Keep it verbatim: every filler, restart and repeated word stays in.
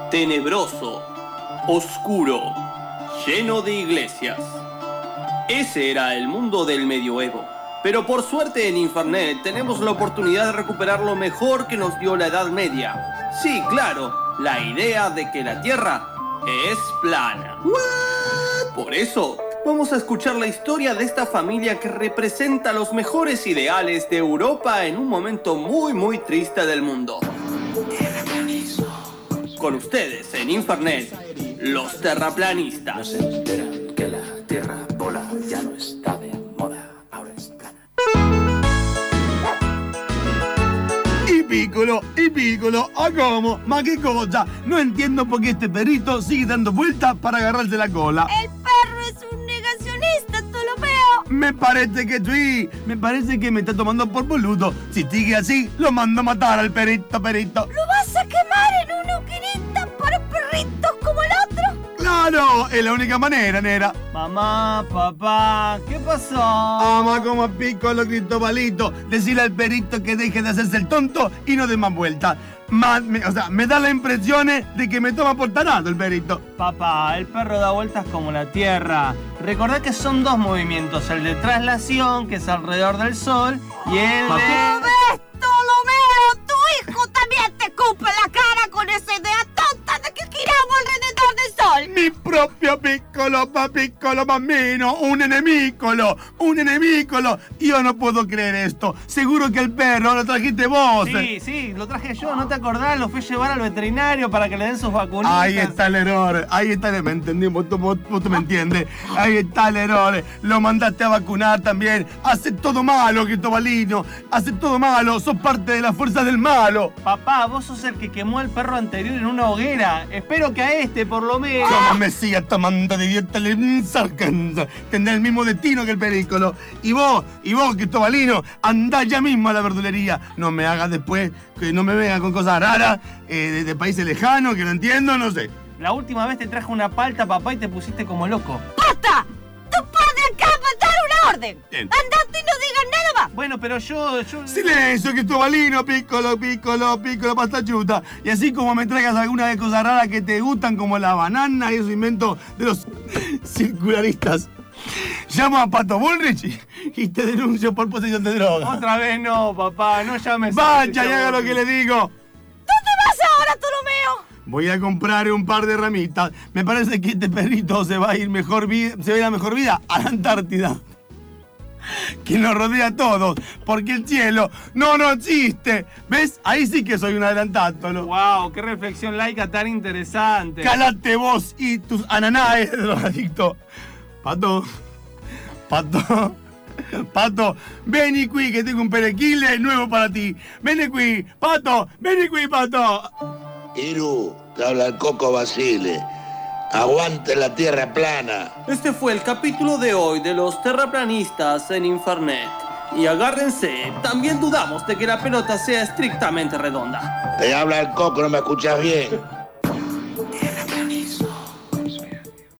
tenebroso, oscuro, lleno de iglesias. Ese era el mundo del medioevo. Pero por suerte en Infernet tenemos la oportunidad de recuperar lo mejor que nos dio la Edad Media. Sí, claro, la idea de que la Tierra es plana. ¿What? Por eso, vamos a escuchar la historia de esta familia que representa los mejores ideales de Europa en un momento muy muy triste del mundo. Con ustedes en Infernet, los terraplanistas. No se enteran que la Tierra bola ya no está de moda. Y Piccolo, y Piccolo, ¿a cómo? ¿Ma qué cosa? No entiendo por qué este perrito sigue dando vueltas para agarrarse la cola. El perro es un negacionista, Ptolomeo. Me parece que sí, me parece que me está tomando por boludo. Si sigue así, lo mando a matar al perrito, perrito. ¿Lo vas a quemar en una hoguerita para perritos como el otro? ¡Claro! Es la única manera, nera. Mamá, papá, ¿qué pasó? Ama como a Piccolo, Cristobalito. Decirle al perrito que deje de hacerse el tonto y no dé más vueltas. Más, me, o sea, me da la impresión de que me toma por tarado el perrito. Papá, el perro da vueltas como la Tierra. Recordá que son dos movimientos, el de traslación, que es alrededor del Sol, y el ¿Lo de... ves, Ptolomeo? Tu hijo también te escupe la cara con esa idea tonta de que giramos alrededor del Sol. Mi propio Piccolo, pa Piccolo bambino, un enemícolo, un enemícolo. Yo no puedo creer esto. Seguro que el perro lo trajiste vos. Sí, sí, lo traje yo, ¿no te acordás? Lo fui a llevar al veterinario para que le den sus vacunitas. Ahí está el error, ahí está el... ¿Me entendimos? Vos, vos, vos tú me entiendes. Ahí está el error. Lo mandaste a vacunar también. Hace todo malo, Cristobalino. Hace todo malo. Sos parte de las fuerzas del malo. Papá, vos sos el que quemó al perro anterior en una hoguera. Espero que a este, por lo menos. Como me siga tomando de dieta, le sarcanza. Tendrá el mismo destino que el pericolo. Y vos, y vos, Cristobalino, andá ya mismo a la verdulería. No me hagas después que no me venga con cosas raras, eh, de, de países lejanos, que no entiendo, no sé. La última vez te traje una palta, papá, y te pusiste como loco. ¡Basta! ¡Tu padre acaba de dar una orden! Bien. ¡Andate y no digas nada más! Bueno, pero yo... yo... Silencio, Cristobalino, Piccolo, Piccolo, Piccolo, pastachuta. Y así como me traigas alguna de cosas raras que te gustan, como la banana y esos inventos de los circularistas, llamo a Pato Bullrich y, y te denuncio por posesión de droga. Otra vez no, papá, no llames a... Vaya y haga lo que le digo. ¿Dónde vas ahora, Ptolomeo? Voy a comprar un par de ramitas. Me parece que este perrito se va a ir mejor vida, se va a ir a mejor vida a la Antártida, que nos rodea a todos, porque el cielo no nos existe. ¿Ves? Ahí sí que soy un adelantándolo. Wow, qué reflexión laica tan interesante. Calate vos y tus ananáes, drogadicto. Pato, Pato, Pato, vení qui que tengo un perequile nuevo para ti. Vení qui, Pato, vení qui, Pato. Iru, te habla el Coco Basile. Aguante la tierra plana. Este fue el capítulo de hoy de los terraplanistas en Infernet. Y agárrense, también dudamos de que la pelota sea estrictamente redonda. Te habla el Coco, no me escuchas bien.